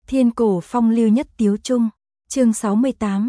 Thiên cổ phong lưu nhất tiếu trung. Chương 68.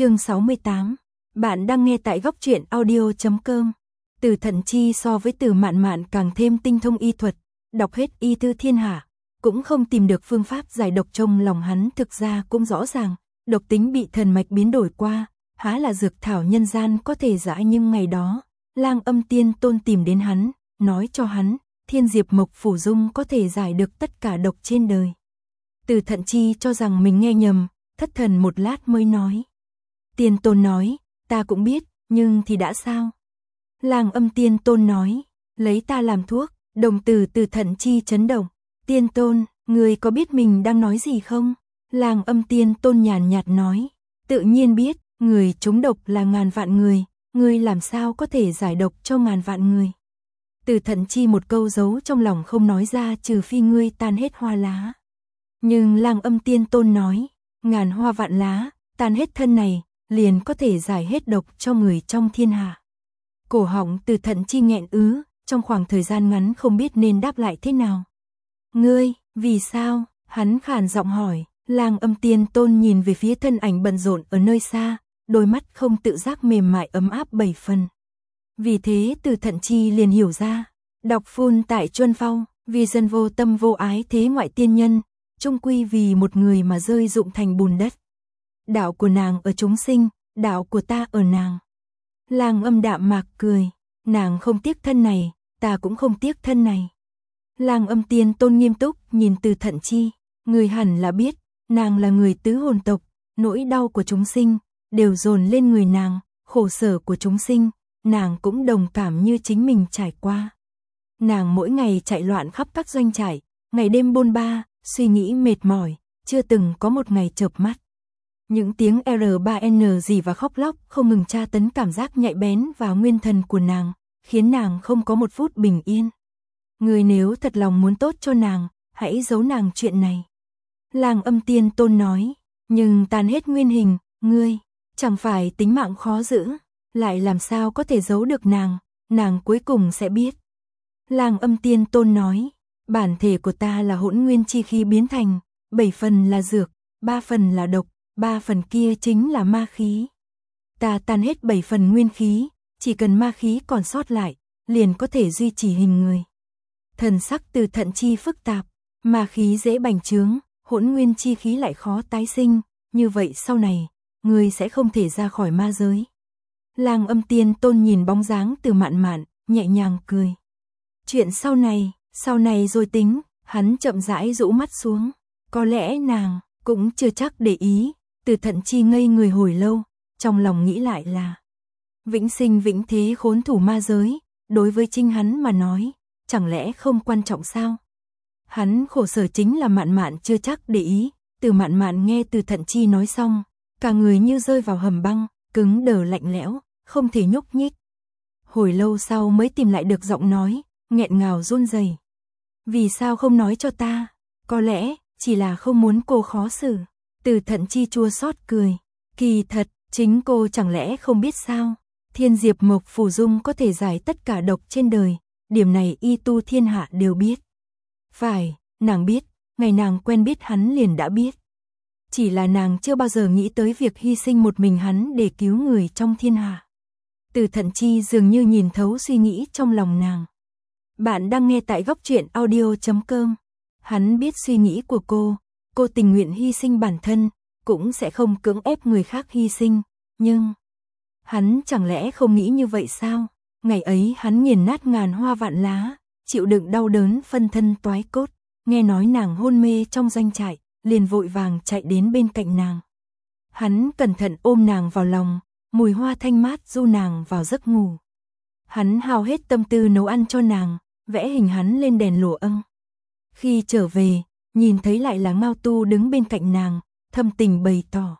Bạn đang nghe tại góc truyện audio.com. Từ Thận Chi so với Từ Mạn Mạn càng thêm tinh thông y thuật, đọc hết y thư thiên hạ, cũng không tìm được phương pháp giải độc. Trong lòng hắn thực ra cũng rõ ràng, độc tính bị thần mạch biến đổi qua, há là dược thảo nhân gian có thể giải. Nhưng ngày đó, Lang Âm Tiên Tôn tìm đến hắn, nói cho hắn, Thiên Diệp Mộc Phủ Dung có thể giải được tất cả độc trên đời. Từ Thận Chi cho rằng mình nghe nhầm, thất thần một lát mới nói. Tiên Tôn nói, ta cũng biết, nhưng thì đã sao? Lang Âm Tiên Tôn nói, lấy ta làm thuốc. Đồng tử Từ Thận Chi chấn động. Tiên Tôn, người có biết mình đang nói gì không? Lang Âm Tiên Tôn nhàn nhạt nói, tự nhiên biết, người trúng độc là ngàn vạn người, ngươi làm sao có thể giải độc cho ngàn vạn người? Từ Thận Chi một câu giấu trong lòng không nói ra, trừ phi ngươi tan hết hoa lá. Nhưng Lang Âm Tiên Tôn nói, ngàn hoa vạn lá, tan hết thân này, liền có thể giải hết độc cho người trong thiên hạ. Cổ họng Từ Thận Chi nghẹn ứ, trong khoảng thời gian ngắn không biết nên đáp lại thế nào. Ngươi, vì sao? Hắn khàn giọng hỏi. Lang Âm Tiên Tôn nhìn về phía thân ảnh bận rộn ở nơi xa, đôi mắt không tự giác mềm mại ấm áp 7 phần. Vì thế Từ Thận Chi liền hiểu ra, đọc phun tại Chuân Phong, vì dân vô tâm vô ái thế ngoại tiên nhân, chung quy vì một người mà rơi rụng thành bùn đất. Đạo của nàng ở chúng sinh, đạo của ta ở nàng. Lang Âm đạm mạc cười, nàng không tiếc thân này, ta cũng không tiếc thân này. Lang Âm Tiên Tôn nghiêm túc nhìn Từ Thận Chi, người hẳn là biết, nàng là người tứ hồn tộc, nỗi đau của chúng sinh đều dồn lên người nàng, khổ sở của chúng sinh, nàng cũng đồng cảm như chính mình trải qua. Nàng mỗi ngày chạy loạn khắp các doanh trại, ngày đêm bôn ba, suy nghĩ mệt mỏi, chưa từng có một ngày chợp mắt. Những tiếng R3N gì và khóc lóc không ngừng tra tấn cảm giác nhạy bén vào nguyên thần của nàng, khiến nàng không có một phút bình yên. Người nếu thật lòng muốn tốt cho nàng, hãy giấu nàng chuyện này. Lang Âm Tiên Tôn nói, nhưng tan hết nguyên hình, ngươi, chẳng phải tính mạng khó giữ, lại làm sao có thể giấu được nàng cuối cùng sẽ biết. Lang Âm Tiên Tôn nói, bản thể của ta là hỗn nguyên chi khí biến thành, 7 phần là dược, 3 phần là độc, 3 phần kia chính là ma khí. Ta tan hết 7 phần nguyên khí, chỉ cần ma khí còn sót lại, liền có thể duy trì hình người. Thần sắc Từ Thận Chi phức tạp, ma khí dễ bành trướng, hỗn nguyên chi khí lại khó tái sinh, như vậy sau này, ngươi sẽ không thể ra khỏi ma giới. Lang Âm Tiên Tôn nhìn bóng dáng Từ Mạn Mạn, nhẹ nhàng cười. Chuyện sau này rồi tính. Hắn chậm rãi rũ mắt xuống, có lẽ nàng cũng chưa chắc để ý. Từ Thận Chi ngây người hồi lâu, trong lòng nghĩ lại là vĩnh sinh vĩnh thế khốn thủ ma giới, đối với chính hắn mà nói, chẳng lẽ không quan trọng sao? Hắn khổ sở chính là Mạn Mạn chưa chắc để ý. Từ Mạn Mạn nghe Từ Thận Chi nói xong, cả người như rơi vào hầm băng, cứng đờ lạnh lẽo, không thể nhúc nhích. Hồi lâu sau mới tìm lại được giọng nói, nghẹn ngào run rẩy. Vì sao không nói cho ta? Có lẽ chỉ là không muốn cô khó xử. Từ Thận Chi chua xót cười. Kỳ thật, chính cô chẳng lẽ không biết sao? Thiên Diệp Mộc Phủ Dung có thể giải tất cả độc trên đời, điểm này y tu thiên hạ đều biết. Phải, nàng biết, ngày nàng quen biết hắn liền đã biết. Chỉ là nàng chưa bao giờ nghĩ tới việc hy sinh một mình hắn để cứu người trong thiên hạ. Từ Thận Chi dường như nhìn thấu suy nghĩ trong lòng nàng. Bạn đang nghe tại góc truyện audio.com. Hắn biết suy nghĩ của cô tình nguyện hy sinh bản thân, cũng sẽ không cưỡng ép người khác hy sinh, nhưng hắn chẳng lẽ không nghĩ như vậy sao? Ngày ấy hắn nghiền nát ngàn hoa vạn lá, chịu đựng đau đớn phân thân toái cốt, nghe nói nàng hôn mê trong doanh trại, liền vội vàng chạy đến bên cạnh nàng. Hắn cẩn thận ôm nàng vào lòng, mùi hoa thanh mát du nàng vào giấc ngủ. Hắn hao hết tâm tư nấu ăn cho nàng, vẽ hình hắn lên đèn lụa âng. Khi trở về, nhìn thấy lại là Ngao Tu đứng bên cạnh nàng, thâm tình bày tỏ.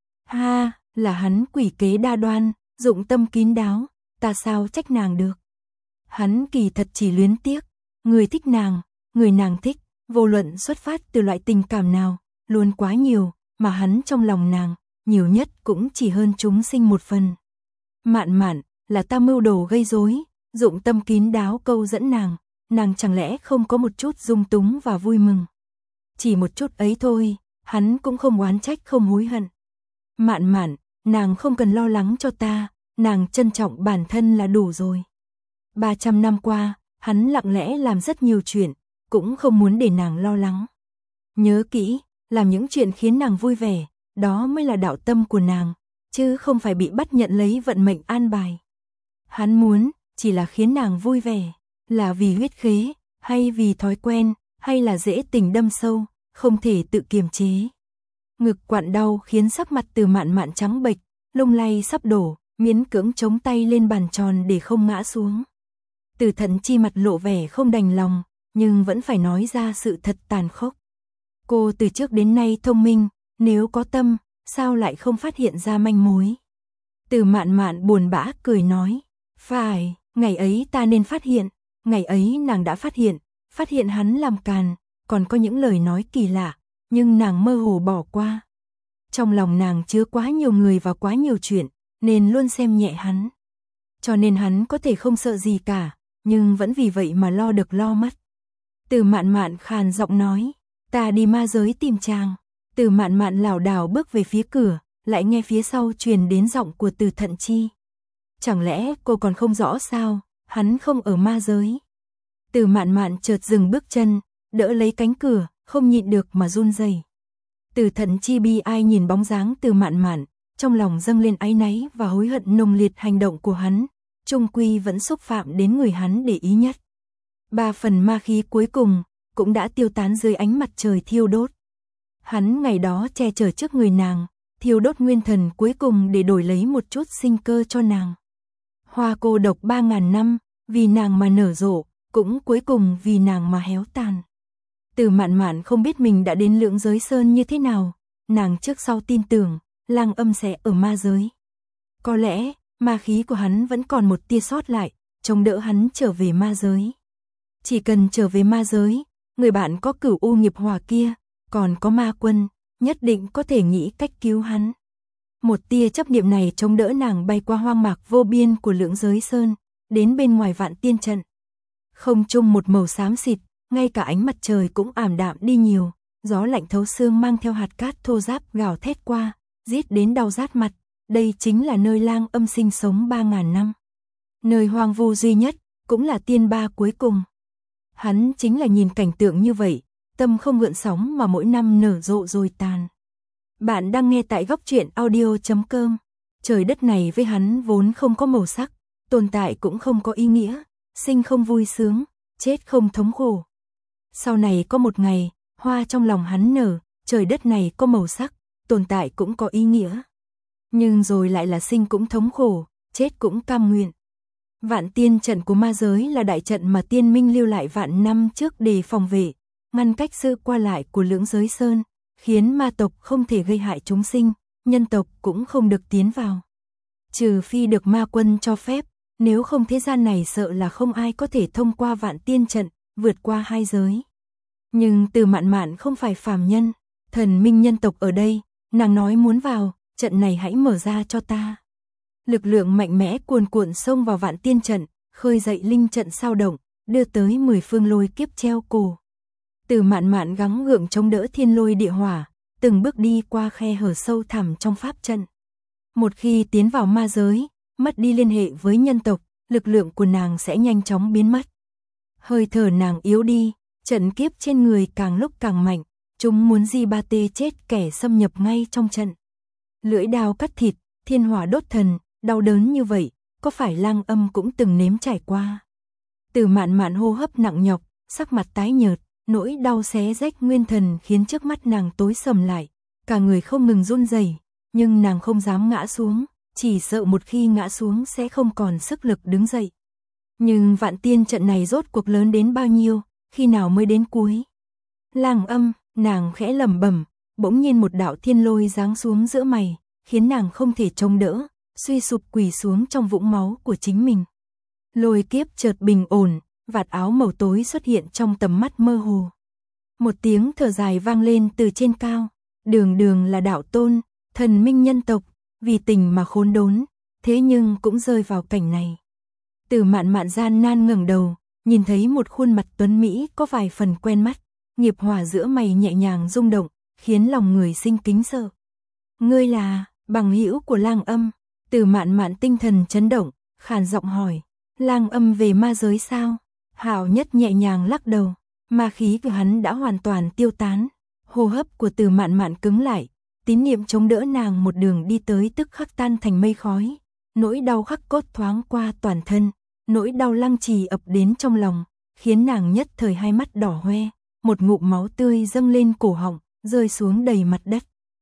Ha, là hắn quỷ kế đa đoan, dụng tâm kín đáo, ta sao trách nàng được. Hắn kỳ thật chỉ luyến tiếc, người thích nàng, người nàng thích, vô luận xuất phát từ loại tình cảm nào, luôn quá nhiều, mà hắn trong lòng nàng, nhiều nhất cũng chỉ hơn chúng sinh một phần. Mạn Mạn, là ta mưu đồ gây rối, dụng tâm kín đáo câu dẫn nàng chẳng lẽ không có một chút dung túng và vui mừng. Chỉ một chút ấy thôi, hắn cũng không oán trách không hối hận. Mạn Mạn, nàng không cần lo lắng cho ta, nàng trân trọng bản thân là đủ rồi. 300 năm qua, hắn lặng lẽ làm rất nhiều chuyện, cũng không muốn để nàng lo lắng. Nhớ kỹ, làm những chuyện khiến nàng vui vẻ, đó mới là đạo tâm của nàng, chứ không phải bị bắt nhận lấy vận mệnh an bài. Hắn muốn, chỉ là khiến nàng vui vẻ, là vì huyết khế, hay vì thói quen, hay là dễ tình đâm sâu, không thể tự kiềm chế. Ngực quặn đau khiến sắc mặt Từ Mạn Mạn trắng bệch, lung lay sắp đổ, miễn cưỡng chống tay lên bàn tròn để không ngã xuống. Từ Thận Chi mặt lộ vẻ không đành lòng, nhưng vẫn phải nói ra sự thật tàn khốc. Cô từ trước đến nay thông minh, nếu có tâm, sao lại không phát hiện ra manh mối. Từ Mạn Mạn buồn bã cười nói, phải, ngày ấy ta nên phát hiện, ngày ấy nàng đã phát hiện hắn làm càn, còn có những lời nói kỳ lạ, nhưng nàng mơ hồ bỏ qua. Trong lòng nàng chứa quá nhiều người và quá nhiều chuyện, nên luôn xem nhẹ hắn. Cho nên hắn có thể không sợ gì cả, nhưng vẫn vì vậy mà lo được lo mất. Từ Mạn Mạn khàn giọng nói, ta đi ma giới tìm chàng. Từ Mạn Mạn lảo đảo bước về phía cửa, lại nghe phía sau truyền đến giọng của Từ Thận Chi. Chẳng lẽ cô còn không rõ sao, hắn không ở ma giới. Từ Mạn Mạn chợt dừng bước chân, đỡ lấy cánh cửa, không nhịn được mà run rẩy. Từ Thận Chi bi ai nhìn bóng dáng Từ Mạn Mạn, trong lòng dâng lên áy náy và hối hận nồng liệt hành động của hắn, chung quy vẫn xúc phạm đến người hắn để ý nhất. 3 phần ma khí cuối cùng cũng đã tiêu tán dưới ánh mặt trời thiêu đốt. Hắn ngày đó che chở trước người nàng, thiêu đốt nguyên thần cuối cùng để đổi lấy một chút sinh cơ cho nàng. Hoa cô độc 3000 năm, vì nàng mà nở rộ, cũng cuối cùng vì nàng mà héo tàn. Từ Mạn Mạn không biết mình đã đến Lưỡng Giới Sơn như thế nào, nàng trước sau tin tưởng, Lang Âm sẽ ở ma giới. Có lẽ, ma khí của hắn vẫn còn một tia sót lại, chống đỡ hắn trở về ma giới. Chỉ cần trở về ma giới, người bạn có Cửu U nghiệp hỏa kia, còn có ma quân, nhất định có thể nghĩ cách cứu hắn. Một tia chấp niệm này chống đỡ nàng bay qua hoang mạc vô biên của Lưỡng Giới Sơn, đến bên ngoài Vạn Tiên trận. Không trung một màu xám xịt, ngay cả ánh mặt trời cũng ảm đạm đi nhiều, gió lạnh thấu xương mang theo hạt cát thô ráp gào thét qua, giết đến đau rát mặt. Đây chính là nơi Lang Âm sinh sống 3000 năm. Nơi hoang vu duy nhất, cũng là tiên ba cuối cùng. Hắn chính là nhìn cảnh tượng như vậy, tâm không gợn sóng mà mỗi năm nở rộ rồi tàn. Bạn đang nghe tại góc truyện audio.com. Trời đất này với hắn vốn không có màu sắc, tồn tại cũng không có ý nghĩa, sinh không vui sướng, chết không thống khổ. Sau này có một ngày, hoa trong lòng hắn nở, trời đất này có màu sắc, tồn tại cũng có ý nghĩa. Nhưng rồi lại là sinh cũng thống khổ, chết cũng cam nguyện. Vạn Tiên trận của ma giới là đại trận mà tiên minh lưu lại vạn năm trước để phòng vệ, ngăn cách sự qua lại của Lưỡng Giới Sơn, khiến ma tộc không thể gây hại chúng sinh, nhân tộc cũng không được tiến vào. Trừ phi được ma quân cho phép, nếu không thế gian này sợ là không ai có thể thông qua Vạn Tiên trận, vượt qua hai giới. Nhưng Từ Mạn Mạn không phải phàm nhân, thần minh nhân tộc ở đây, nàng nói muốn vào, trận này hãy mở ra cho ta. Lực lượng mạnh mẽ cuồn cuộn xông vào Vạn Tiên trận, khơi dậy linh trận sao động, đưa tới 10 phương lôi kiếp treo cổ. Từ Mạn Mạn gắng gượng chống đỡ thiên lôi địa hỏa, từng bước đi qua khe hở sâu thẳm trong pháp trận. Một khi tiến vào ma giới, mất đi liên hệ với nhân tộc, lực lượng của nàng sẽ nhanh chóng biến mất. Hơi thở nàng yếu đi, trận kiếp trên người càng lúc càng mạnh, chúng muốn di ba tê chết kẻ xâm nhập ngay trong trận. Lưỡi đao cắt thịt, thiên hỏa đốt thần, đau đớn như vậy, có phải Lang Âm cũng từng nếm trải qua. Từ Mạn Mạn hô hấp nặng nhọc, sắc mặt tái nhợt, nỗi đau xé rách nguyên thần khiến trước mắt nàng tối sầm lại, cả người không ngừng run rẩy, nhưng nàng không dám ngã xuống, chỉ sợ một khi ngã xuống sẽ không còn sức lực đứng dậy. Nhưng Vạn Tiên trận này rốt cuộc lớn đến bao nhiêu, khi nào mới đến cuối? Lang Âm, nàng khẽ lẩm bẩm, bỗng nhiên một đạo thiên lôi giáng xuống giữa mày, khiến nàng không thể chống đỡ, suy sụp quỳ xuống trong vũng máu của chính mình. Lôi kiếp chợt bình ổn, vạt áo màu tối xuất hiện trong tầm mắt mơ hồ. Một tiếng thở dài vang lên từ trên cao, đường đường là đạo tôn, thần minh nhân tộc, vì tình mà khốn đốn, thế nhưng cũng rơi vào cảnh này. Từ Mạn Mạn gian nan ngẩng đầu, nhìn thấy một khuôn mặt tuấn mỹ có vài phần quen mắt, nghiệp hỏa giữa mày nhẹ nhàng rung động, khiến lòng người sinh kính sợ. Ngươi là bằng hữu của Lang Âm? Từ Mạn Mạn tinh thần chấn động, khàn giọng hỏi. Lang Âm về ma giới sao? Hạo Nhất nhẹ nhàng lắc đầu, ma khí của hắn đã hoàn toàn tiêu tán. Hô hấp của Từ Mạn Mạn cứng lại, tín niệm chống đỡ nàng một đường đi tới tức khắc tan thành mây khói. Nỗi đau khắc cốt thoáng qua toàn thân, nỗi đau lăng trì ập đến trong lòng, khiến nàng nhất thời hai mắt đỏ hoe, một ngụm máu tươi dâng lên cổ họng, rơi xuống đầy mặt đất.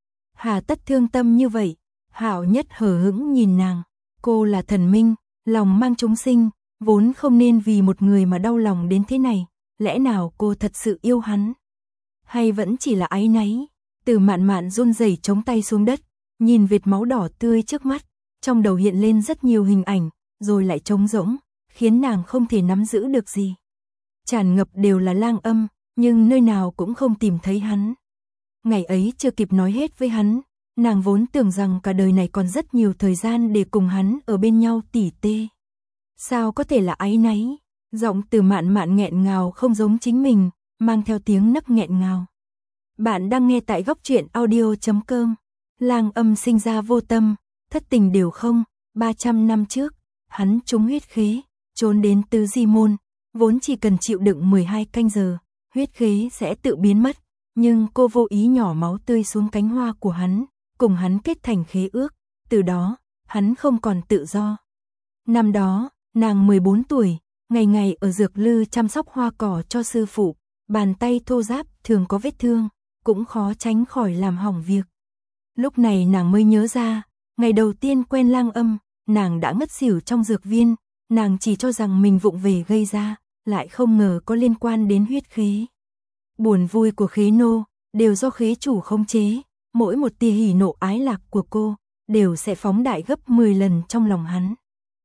Hà tất thương tâm như vậy? Hạo Nhất hờ hững nhìn nàng, cô là thần minh, lòng mang chúng sinh, vốn không nên vì một người mà đau lòng đến thế này, lẽ nào cô thật sự yêu hắn? Hay vẫn chỉ là áy náy? Từ Mạn Mạn run rẩy chống tay xuống đất, nhìn vệt máu đỏ tươi trước mắt, trong đầu hiện lên rất nhiều hình ảnh, rồi lại trống rỗng, khiến nàng không thể nắm giữ được gì. Tràn ngập đều là Lang Âm, nhưng nơi nào cũng không tìm thấy hắn. Ngày ấy chưa kịp nói hết với hắn, nàng vốn tưởng rằng cả đời này còn rất nhiều thời gian để cùng hắn ở bên nhau tỉ tê. Sao có thể là áy náy? Giọng Từ Mạn Mạn nghẹn ngào không giống chính mình, mang theo tiếng nấc nghẹn ngào. Bạn đang nghe tại Góc Truyện Audio.com. Lang Âm sinh ra vô tâm, thất tình đều không. 300 năm trước, hắn trúng huyết khế, trốn đến Tứ Di Môn, vốn chỉ cần chịu đựng 12 canh giờ, huyết khế sẽ tự biến mất. Nhưng cô vô ý nhỏ máu tươi xuống cánh hoa của hắn, cùng hắn kết thành khế ước, từ đó, hắn không còn tự do. Năm đó, nàng 14 tuổi, ngày ngày ở dược lư chăm sóc hoa cỏ cho sư phụ, bàn tay thô ráp thường có vết thương, cũng khó tránh khỏi làm hỏng việc. Lúc này nàng mới nhớ ra, ngày đầu tiên quen Lang Âm, nàng đã ngất xỉu trong dược viên, nàng chỉ cho rằng mình vụng về gây ra, lại không ngờ có liên quan đến huyết khế. Buồn vui của khế nô, đều do khế chủ khống chế, mỗi một tia hỉ nộ ái lạc của cô, đều sẽ phóng đại gấp 10 lần trong lòng hắn.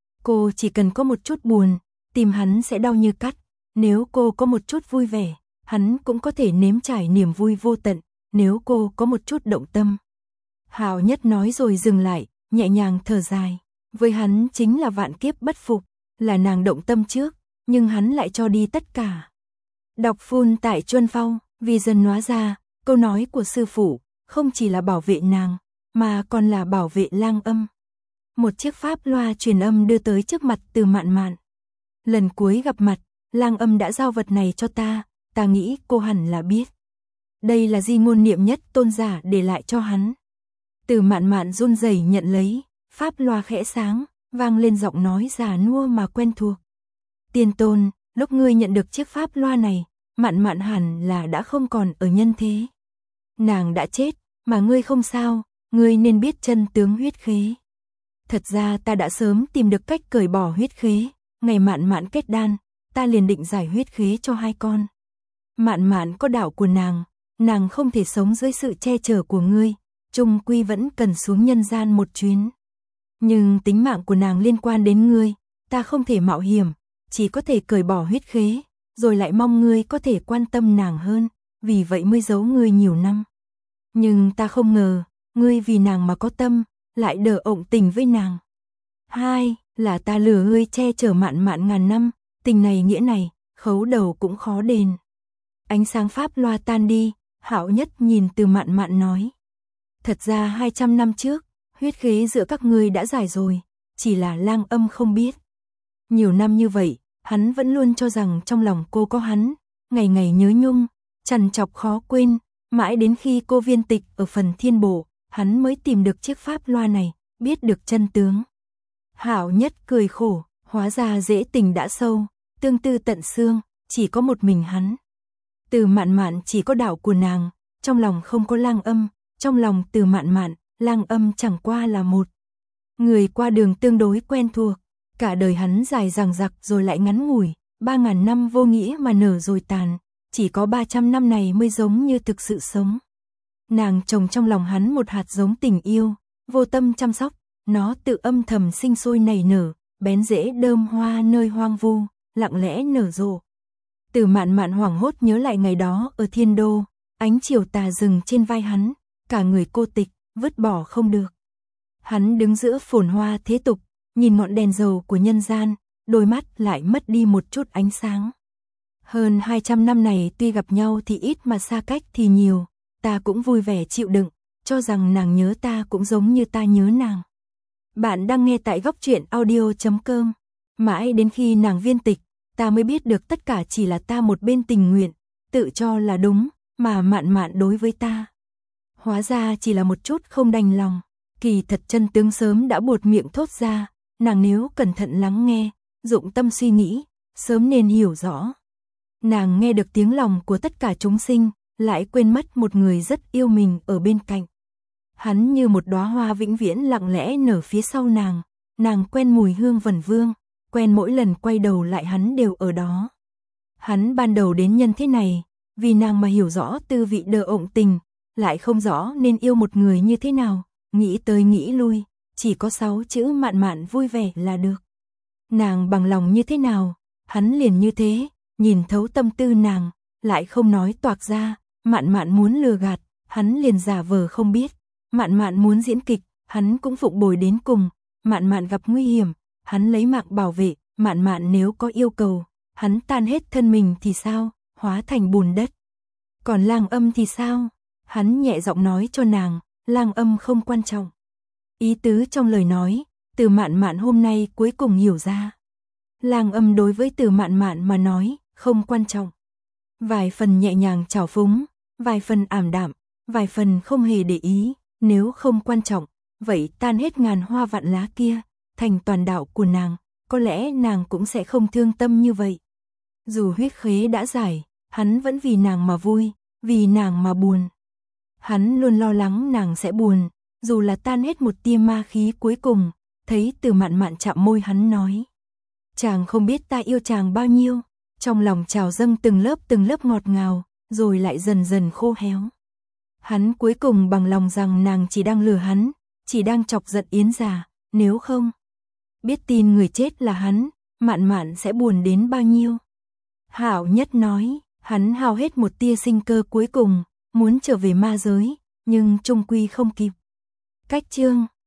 Cô chỉ cần có một chút buồn, tim hắn sẽ đau như cắt, nếu cô có một chút vui vẻ, hắn cũng có thể nếm trải niềm vui vô tận, nếu cô có một chút động tâm. Hạo Nhất nói rồi dừng lại, nhẹ nhàng thở dài, với hắn chính là vạn kiếp bất phục, là nàng động tâm trước, nhưng hắn lại cho đi tất cả. Đọc full tại Chuân Phong, vì dần hóa ra, câu nói của sư phụ, không chỉ là bảo vệ nàng, mà còn là bảo vệ Lang Âm. Một chiếc pháp loa truyền âm đưa tới trước mặt Từ Mạn Mạn. Lần cuối gặp mặt, Lang Âm đã giao vật này cho ta nghĩ cô hẳn là biết. Đây là di ngôn niệm nhất tôn giả để lại cho hắn. Từ Mạn Mạn run rẩy nhận lấy, pháp loa khẽ sáng, vang lên giọng nói già nua mà quen thuộc. Tiên tôn, lúc ngươi nhận được chiếc pháp loa này, Mạn Mạn hẳn là đã không còn ở nhân thế. Nàng đã chết, mà ngươi không sao, ngươi nên biết chân tướng huyết khế. Thật ra ta đã sớm tìm được cách cởi bỏ huyết khế, ngày Mạn Mạn kết đan, ta liền định giải huyết khế cho hai con. Mạn Mạn có đạo của nàng không thể sống dưới sự che chở của ngươi, chung quy vẫn cần xuống nhân gian một chuyến. Nhưng tính mạng của nàng liên quan đến ngươi, ta không thể mạo hiểm, chỉ có thể cởi bỏ huyết khế, rồi lại mong ngươi có thể quan tâm nàng hơn, vì vậy mới giấu ngươi nhiều năm. Nhưng ta không ngờ, ngươi vì nàng mà có tâm, lại đỡ ộng tình với nàng. Hai, là ta lừa ngươi che chở Mạn Mạn ngàn năm, tình này nghĩa này, khấu đầu cũng khó đền. Ánh sáng pháp loa tan đi, Hạo Nhất nhìn Từ Mạn Mạn nói. Thật ra 200 năm trước, huyết khế giữa các ngươi đã giải rồi, chỉ là Lang Âm không biết. Nhiều năm như vậy, hắn vẫn luôn cho rằng trong lòng cô có hắn, ngày ngày nhớ nhung, trằn trọc khó quên, mãi đến khi cô viên tịch ở phần thiên bộ, hắn mới tìm được chiếc pháp loa này, biết được chân tướng. Hạo Nhất cười khổ, hóa ra dễ tình đã sâu, tương tư tận xương, chỉ có một mình hắn. Từ Mạn Mạn chỉ có đạo của nàng, trong lòng không có Lang Âm, trong lòng Từ Mạn Mạn, Lang Âm chẳng qua là một người qua đường tương đối quen thuộc. Cả đời hắn dài dằng dặc rồi lại ngắn ngủi, 3000 năm vô nghĩa mà nở rồi tàn, chỉ có 300 năm này mới giống như thực sự sống. Nàng trồng trong lòng hắn một hạt giống tình yêu, vô tâm chăm sóc, nó tự âm thầm sinh sôi nảy nở, bén rễ đơm hoa nơi hoang vu, lặng lẽ nở rộ. Từ Mạn Mạn hoảng hốt nhớ lại ngày đó ở Thiên Đô, ánh chiều tà dừng trên vai hắn, cả người cô tịch, vứt bỏ không được. Hắn đứng giữa phồn hoa thế tục, nhìn ngọn đèn dầu của nhân gian, đôi mắt lại mất đi một chút ánh sáng. Hơn 200 năm này tuy gặp nhau thì ít mà xa cách thì nhiều, ta cũng vui vẻ chịu đựng, cho rằng nàng nhớ ta cũng giống như ta nhớ nàng. Bạn đang nghe tại góc truyện audio.com. Mãi đến khi nàng viên tịch, ta mới biết được tất cả chỉ là ta một bên tình nguyện, tự cho là đúng, mà Mạn Mạn đối với ta. Hóa ra chỉ là một chút không đành lòng, kỳ thật chân tướng sớm đã buột miệng thốt ra, nàng nếu cẩn thận lắng nghe, dụng tâm suy nghĩ, sớm nên hiểu rõ. Nàng nghe được tiếng lòng của tất cả chúng sinh, lại quên mất một người rất yêu mình ở bên cạnh. Hắn như một đóa hoa vĩnh viễn lặng lẽ nở phía sau nàng quen mùi hương vần vương, quen mỗi lần quay đầu lại hắn đều ở đó. Hắn ban đầu đến nhân thế này, vì nàng mà hiểu rõ tư vị đờ ộng tình, lại không rõ nên yêu một người như thế nào, nghĩ tới nghĩ lui, chỉ có 6 chữ Mạn Mạn vui vẻ là được. Nàng bằng lòng như thế nào, hắn liền như thế, nhìn thấu tâm tư nàng, lại không nói toạc ra, Mạn Mạn muốn lừa gạt, hắn liền giả vờ không biết, Mạn Mạn muốn diễn kịch, hắn cũng phụng bồi đến cùng, Mạn Mạn gặp nguy hiểm, hắn lấy mạng bảo vệ, Mạn Mạn nếu có yêu cầu, hắn tan hết thân mình thì sao, hóa thành bùn đất. Còn Lang Âm thì sao? Hắn nhẹ giọng nói cho nàng, Lang Âm không quan trọng. Ý tứ trong lời nói, Từ Mạn Mạn hôm nay cuối cùng hiểu ra. Lang Âm đối với Từ Mạn Mạn mà nói, không quan trọng. Vài phần nhẹ nhàng trào phúng, vài phần ảm đạm, vài phần không hề để ý, nếu không quan trọng, vậy tan hết ngàn hoa vạn lá kia, thành toàn đạo của nàng, có lẽ nàng cũng sẽ không thương tâm như vậy. Dù huyết khế đã giải, hắn vẫn vì nàng mà vui, vì nàng mà buồn. Hắn luôn lo lắng nàng sẽ buồn, dù là tan hết một tia ma khí cuối cùng, thấy Từ Mạn Mạn chạm môi hắn nói. Chàng không biết ta yêu chàng bao nhiêu, trong lòng trào dâng từng lớp ngọt ngào, rồi lại dần dần khô héo. Hắn cuối cùng bằng lòng rằng nàng chỉ đang lừa hắn, chỉ đang chọc giận Yến Già, nếu không biết tin người chết là hắn, Mạn Mạn sẽ buồn đến bao nhiêu. Hạo Nhất nói, hắn hao hết một tia sinh cơ cuối cùng, muốn trở về ma giới, nhưng chung quy không kịp. Cách chương